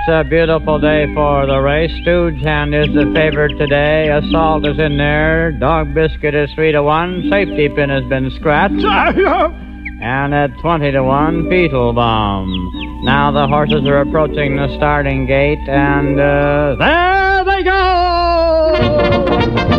It's a beautiful day for the race. Stooge Hand is the favorite today. Assault is in there. Dog Biscuit is 3-1. Safety Pin has been scratched. And at 20-1, Beetle Bomb. Now the horses are approaching the starting gate, and there they go!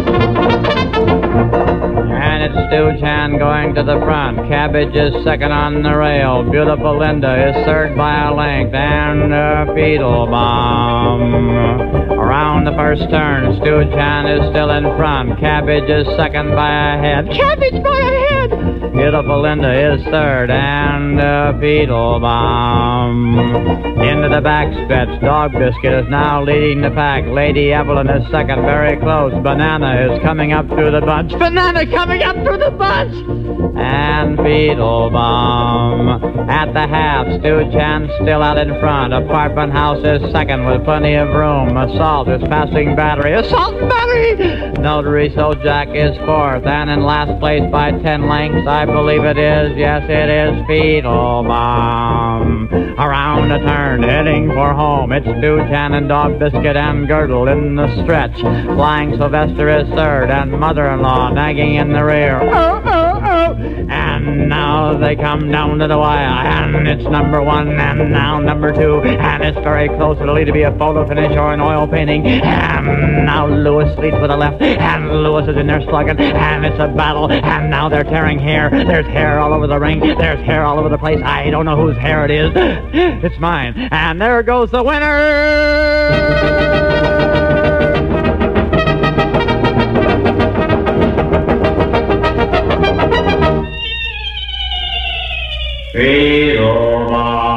And it's Stooge Hand going to the front. Cabbage is second on the rail. Beautiful Linda is third by a length. And Beetle Bomb. Around the first turn, Stooge Hand is still in front. Cabbage is second by a head. Cabbage by a head! Beautiful Linda is third. And Beetle Bomb. Into the backstretch. Dog Biscuit is now leading the pack. Lady Evelyn is second, very close. Banana is coming up through the bunch. Banana coming up through the bunch! And Beetle Bomb. At the half, Stooge Hand still out in front. Apartment House is second with plenty of room. Assault is passing Battery. Assault and Battery! Notary Jack is fourth. And in last place by 10 lengths, I believe it is. Yes, it is Beetle Bomb. Around the turn, heading for home. It's Stooge Hand and Dog Biscuit and Girdle in the stretch. Flying Sylvester is third. And Mother-in-Law nagging in the rear. Oh, oh, oh. And now they come down to the wire. And it's number one and now number two. And it's very close. It'll either be a photo finish or an oil painting. And now Lewis leads with the left. And Lewis is in there slugging. And it's a battle. And now they're tearing hair. There's hair all over the ring. There's hair all over the place. I don't know whose hair it is. It's mine. And there goes the winner! Beetle Bomb.